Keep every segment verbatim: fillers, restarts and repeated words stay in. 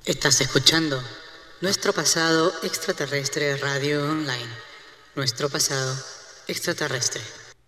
Estás escuchando Nuestro Pasado Extraterrestre Radio Online. Nuestro Pasado Extraterrestre.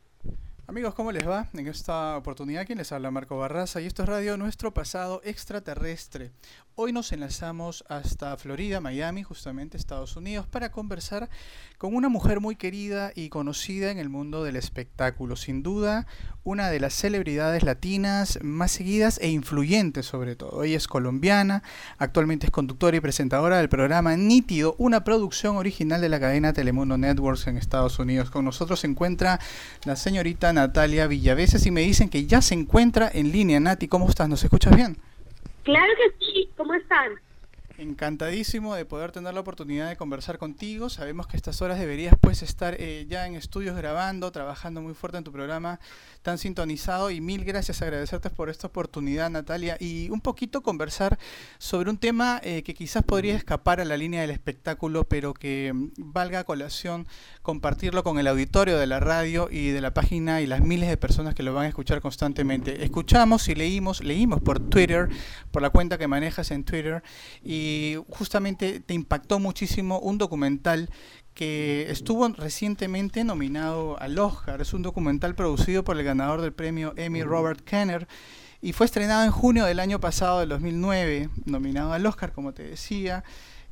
Amigos, ¿cómo les va? En esta oportunidad quien les habla, Marco Barraza, y esto es Radio Nuestro Pasado Extraterrestre. Hoy nos enlazamos hasta Florida, Miami, justamente Estados Unidos, para conversar con una mujer muy querida y conocida en el mundo del espectáculo. Sin duda, una de las celebridades latinas más seguidas e influyentes sobre todo. Ella es colombiana, actualmente es conductora y presentadora del programa Nítido, una producción original de la cadena Telemundo Networks en Estados Unidos. Con nosotros se encuentra la señorita Natalia Villaveses y me dicen que ya se encuentra en línea. Nati, ¿cómo estás? ¿Nos escuchas bien? Claro que sí, ¿cómo están? Encantadísimo de poder tener la oportunidad de conversar contigo. Sabemos que a estas horas deberías pues estar eh, ya en estudios grabando, trabajando muy fuerte en tu programa tan sintonizado, y mil gracias, agradecerte por esta oportunidad, Natalia, y un poquito conversar sobre un tema eh, que quizás podría escapar a la línea del espectáculo, pero que mm, valga a colación compartirlo con el auditorio de la radio y de la página y las miles de personas que lo van a escuchar constantemente. Escuchamos y leímos, leímos por Twitter, por la cuenta que manejas en Twitter, y justamente te impactó muchísimo un documental que estuvo recientemente nominado al Oscar. Es un documental producido por el ganador del premio Emmy, Robert Kenner, y fue estrenado en junio del año pasado, del dos mil nueve, nominado al Oscar, como te decía.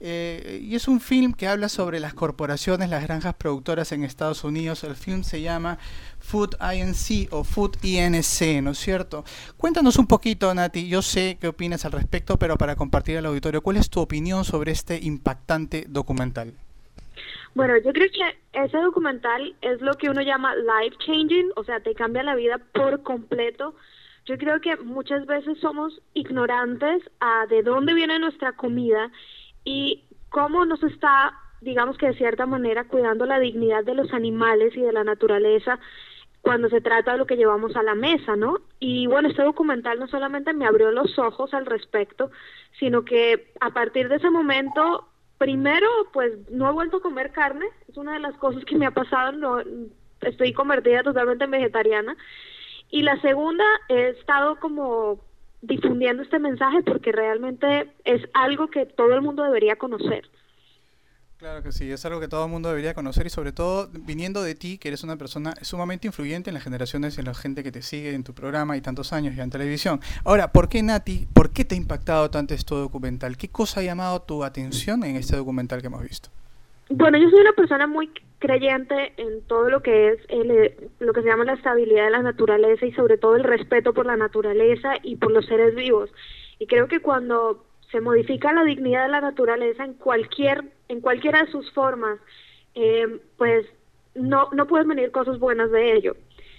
Eh, y es un film que habla sobre las corporaciones, las granjas productoras en Estados Unidos. El film se llama Food Inc o Food Inc, ¿no es cierto? Cuéntanos un poquito, Nati, yo sé qué opinas al respecto, pero para compartir al auditorio, ¿cuál es tu opinión sobre este impactante documental? Bueno, yo creo que ese documental es lo que uno llama life changing, o sea, te cambia la vida por completo. Yo creo que muchas veces somos ignorantes a de dónde viene nuestra comida y cómo nos está, digamos que de cierta manera, cuidando la dignidad de los animales y de la naturaleza cuando se trata de lo que llevamos a la mesa, ¿no? Y bueno, este documental no solamente me abrió los ojos al respecto, sino que a partir de ese momento, primero, pues no he vuelto a comer carne, es una de las cosas que me ha pasado, no, estoy convertida totalmente en vegetariana. Y la segunda, he estado como difundiendo este mensaje porque realmente es algo que todo el mundo debería conocer. Claro que sí, es algo que todo el mundo debería conocer, y sobre todo viniendo de ti, que eres una persona sumamente influyente en las generaciones y en la gente que te sigue en tu programa y tantos años ya en televisión. Ahora, ¿por qué, Nati, por qué te ha impactado tanto este documental? ¿Qué cosa ha llamado tu atención en este documental que hemos visto? Bueno, yo soy una persona muy creyente en todo lo que es el, lo que se llama la estabilidad de la naturaleza y sobre todo el respeto por la naturaleza y por los seres vivos. Y creo que cuando se modifica la dignidad de la naturaleza en cualquier en cualquiera de sus formas, eh, pues no no pueden venir cosas buenas de ello.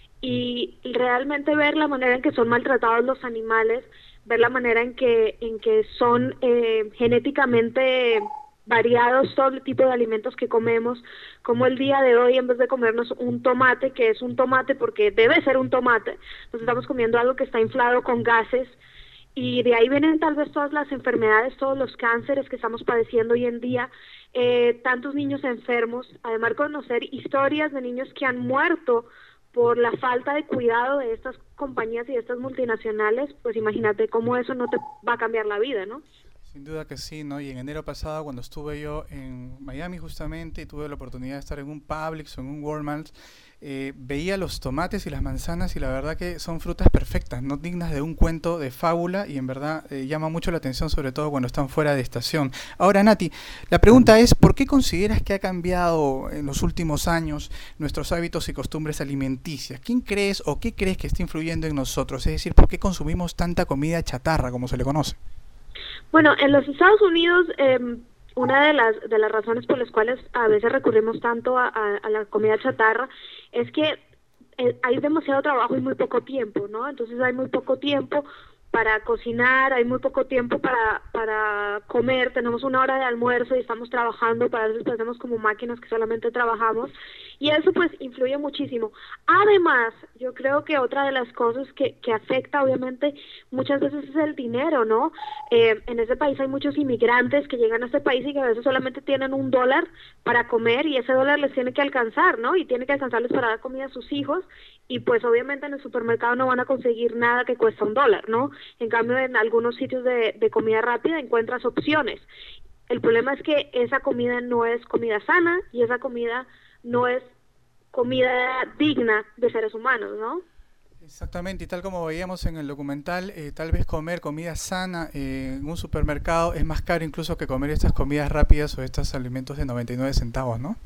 Y realmente ver la manera en que son maltratados los animales, ver la manera en que en que son eh, genéticamente variados todo el tipo de alimentos que comemos, como el día de hoy en vez de comernos un tomate, que es un tomate porque debe ser un tomate, nos estamos comiendo algo que está inflado con gases, y de ahí vienen tal vez todas las enfermedades, todos los cánceres que estamos padeciendo hoy en día, eh, tantos niños enfermos, además conocer historias de niños que han muerto por la falta de cuidado de estas compañías y de estas multinacionales, pues imagínate cómo eso no te va a cambiar la vida, ¿no? Sin duda que sí, ¿no? Y en enero pasado, cuando estuve yo en Miami justamente y tuve la oportunidad de estar en un Publix o en un Walmart, eh, veía los tomates y las manzanas, y la verdad que son frutas perfectas, no dignas de un cuento de fábula, y en verdad eh, llama mucho la atención, sobre todo cuando están fuera de estación. Ahora, Nati, la pregunta es, ¿por qué consideras que ha cambiado en los últimos años nuestros hábitos y costumbres alimenticias? ¿Quién crees o qué crees que está influyendo en nosotros? Es decir, ¿por qué consumimos tanta comida chatarra, como se le conoce? Bueno, en los Estados Unidos, eh, una de las de las razones por las cuales a veces recurrimos tanto a, a, a la comida chatarra es que eh, hay demasiado trabajo y muy poco tiempo, ¿no? Entonces hay muy poco tiempo para cocinar, hay muy poco tiempo para para comer, tenemos una hora de almuerzo y estamos trabajando, para veces tenemos como máquinas que solamente trabajamos, y eso pues influye muchísimo. Además, yo creo que otra de las cosas que, que afecta obviamente muchas veces es el dinero, ¿no? Eh, en ese país hay muchos inmigrantes que llegan a este país y que a veces solamente tienen un dólar para comer y ese dólar les tiene que alcanzar, ¿no? Y tiene que alcanzarles para dar comida a sus hijos y pues obviamente en el supermercado no van a conseguir nada que cuesta un dólar, ¿no? En cambio en algunos sitios de, de comida rápida encuentras opciones. El problema es que esa comida no es comida sana y esa comida no es comida digna de seres humanos, ¿no? Exactamente, y tal como veíamos en el documental, eh, tal vez comer comida sana eh, en un supermercado es más caro incluso que comer estas comidas rápidas o estos alimentos de noventa y nueve centavos, ¿no?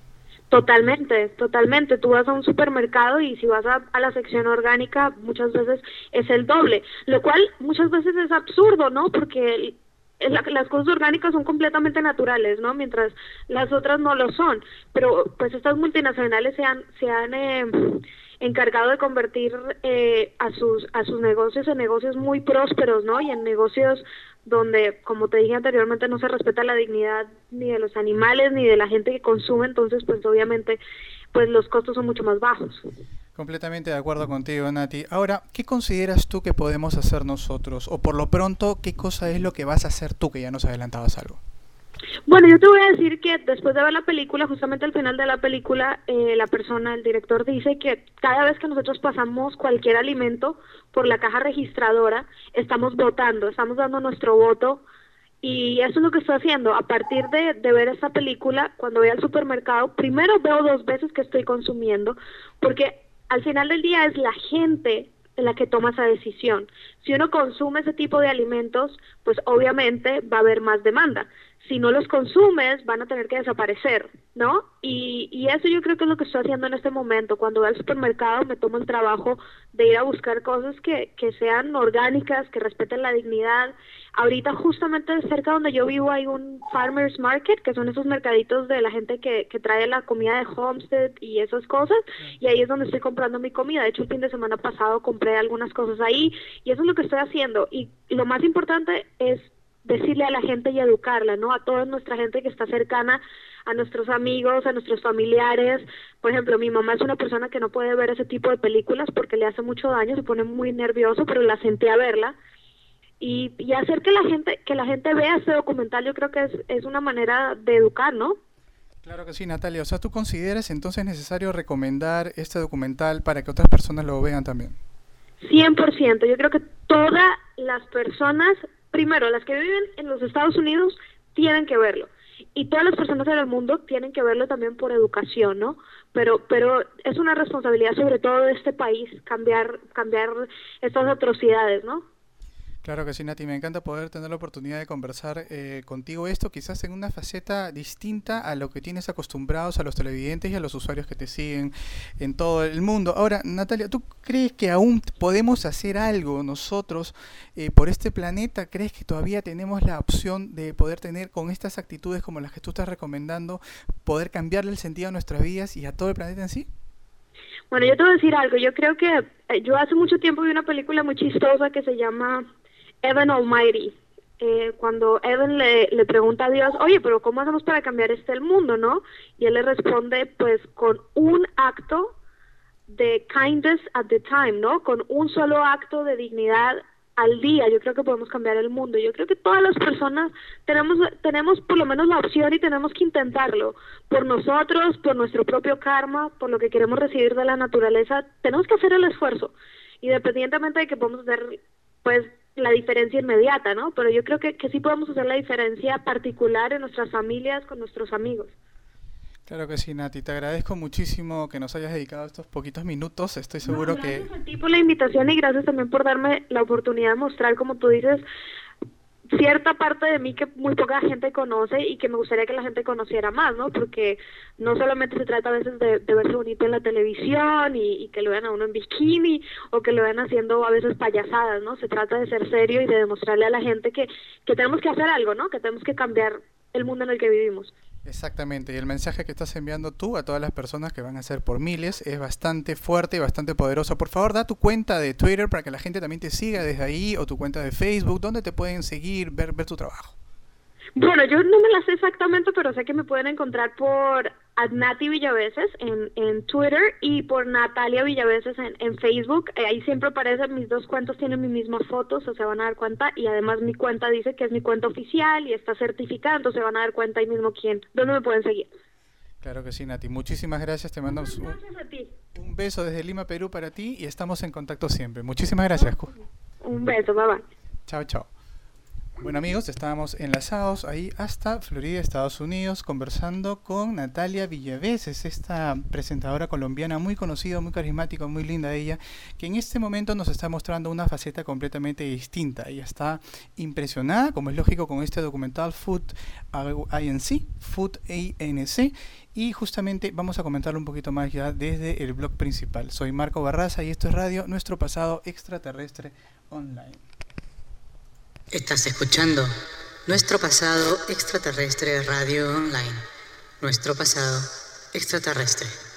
Totalmente, totalmente. Tú vas a un supermercado y si vas a, a la sección orgánica muchas veces es el doble, lo cual muchas veces es absurdo, ¿no? Porque el, la, las cosas orgánicas son completamente naturales, ¿no? Mientras las otras no lo son. Pero pues estas multinacionales se han, se han eh, encargado de convertir eh, a sus a sus negocios en negocios muy prósperos, ¿no? Y en negocios donde, como te dije anteriormente, no se respeta la dignidad ni de los animales ni de la gente que consume, entonces pues obviamente pues los costos son mucho más bajos. Completamente de acuerdo contigo, Nati. Ahora, ¿qué consideras tú que podemos hacer nosotros? O por lo pronto, ¿qué cosa es lo que vas a hacer tú, que ya nos adelantabas algo? Bueno, yo te voy a decir que después de ver la película, justamente al final de la película, eh, la persona, el director dice que cada vez que nosotros pasamos cualquier alimento por la caja registradora, estamos votando, estamos dando nuestro voto y eso es lo que estoy haciendo. A partir de, de ver esta película, cuando voy al supermercado, primero veo dos veces que estoy consumiendo, porque al final del día es la gente la que toma esa decisión. Si uno consume ese tipo de alimentos, pues obviamente va a haber más demanda. Si no los consumes, van a tener que desaparecer, ¿no? Y, y eso yo creo que es lo que estoy haciendo en este momento. Cuando voy al supermercado me tomo el trabajo de ir a buscar cosas que, que sean orgánicas, que respeten la dignidad. Ahorita justamente cerca donde yo vivo hay un farmers market, que son esos mercaditos de la gente que, que trae la comida de Homestead y esas cosas, y ahí es donde estoy comprando mi comida. De hecho, el fin de semana pasado compré algunas cosas ahí, y eso es lo que estoy haciendo. Y lo más importante es decirle a la gente y educarla, ¿no? A toda nuestra gente que está cercana, a nuestros amigos, a nuestros familiares. Por ejemplo, mi mamá es una persona que no puede ver ese tipo de películas porque le hace mucho daño, se pone muy nervioso, pero la senté a verla. Y, y hacer que la gente que la gente vea este documental, yo creo que es, es una manera de educar, ¿no? Claro que sí, Natalia. O sea, ¿tú consideras entonces necesario recomendar este documental para que otras personas lo vean también? cien por ciento. Yo creo que todas las personas, primero, las que viven en los Estados Unidos, tienen que verlo. Y todas las personas en el mundo tienen que verlo también por educación, ¿no? Pero pero es una responsabilidad sobre todo de este país cambiar cambiar estas atrocidades, ¿no? Claro que sí, Nati, me encanta poder tener la oportunidad de conversar eh, contigo esto, quizás en una faceta distinta a lo que tienes acostumbrados a los televidentes y a los usuarios que te siguen en todo el mundo. Ahora, Natalia, ¿tú crees que aún podemos hacer algo nosotros eh, por este planeta? ¿Crees que todavía tenemos la opción de poder tener con estas actitudes como las que tú estás recomendando, poder cambiarle el sentido a nuestras vidas y a todo el planeta en sí? Bueno, yo te voy a decir algo. Yo creo que eh, yo hace mucho tiempo vi una película muy chistosa que se llama Evan Almighty, eh, cuando Evan le, le pregunta a Dios, oye, pero ¿cómo hacemos para cambiar este el mundo, no? Y él le responde, pues, con un acto de kindness at the time, ¿no? Con un solo acto de dignidad al día, yo creo que podemos cambiar el mundo. Yo creo que todas las personas tenemos, tenemos por lo menos la opción y tenemos que intentarlo. Por nosotros, por nuestro propio karma, por lo que queremos recibir de la naturaleza, tenemos que hacer el esfuerzo. Independientemente de que podamos hacer, pues, la diferencia inmediata, ¿no? Pero yo creo que, que sí podemos hacer la diferencia particular en nuestras familias, con nuestros amigos. Claro que sí, Nati. Te agradezco muchísimo que nos hayas dedicado estos poquitos minutos. Estoy seguro no, que... Gracias a ti por la invitación y gracias también por darme la oportunidad de mostrar, como tú dices, cierta parte de mí que muy poca gente conoce y que me gustaría que la gente conociera más, ¿no? Porque no solamente se trata a veces de, de verse bonito en la televisión y, y que lo vean a uno en bikini o que lo vean haciendo a veces payasadas, ¿no? Se trata de ser serio y de demostrarle a la gente que, que tenemos que hacer algo, ¿no? Que tenemos que cambiar el mundo en el que vivimos. Exactamente, y el mensaje que estás enviando tú a todas las personas, que van a ser por miles, es bastante fuerte y bastante poderoso. Por favor, da tu cuenta de Twitter para que la gente también te siga desde ahí, o tu cuenta de Facebook, donde te pueden seguir, ver, ver tu trabajo. Bueno, yo no me la sé exactamente, pero sé que me pueden encontrar por Nati Villaveses en, en Twitter y por Natalia Villaveses en, en Facebook. Eh, ahí siempre aparecen mis dos cuentas, tienen mis mismas fotos, o se van a dar cuenta, y además mi cuenta dice que es mi cuenta oficial y está certificada, entonces se van a dar cuenta ahí mismo quién, dónde me pueden seguir. Claro que sí, Nati. Muchísimas gracias. Te mando un, Gracias a ti. un beso desde Lima, Perú para ti y estamos en contacto siempre. Muchísimas gracias. Un beso, bye bye. Chao, chao. Bueno amigos, estábamos enlazados ahí hasta Florida, Estados Unidos, conversando con Natalia Villaveses, esta presentadora colombiana muy conocida, muy carismática, muy linda ella, que en este momento nos está mostrando una faceta completamente distinta. Ella está impresionada, como es lógico, con este documental Food I N C, Food A N C, y justamente vamos a comentarlo un poquito más ya desde el blog principal. Soy Marco Barraza y esto es Radio Nuestro Pasado Extraterrestre Online. Estás escuchando Nuestro Pasado Extraterrestre Radio Online. Nuestro Pasado Extraterrestre.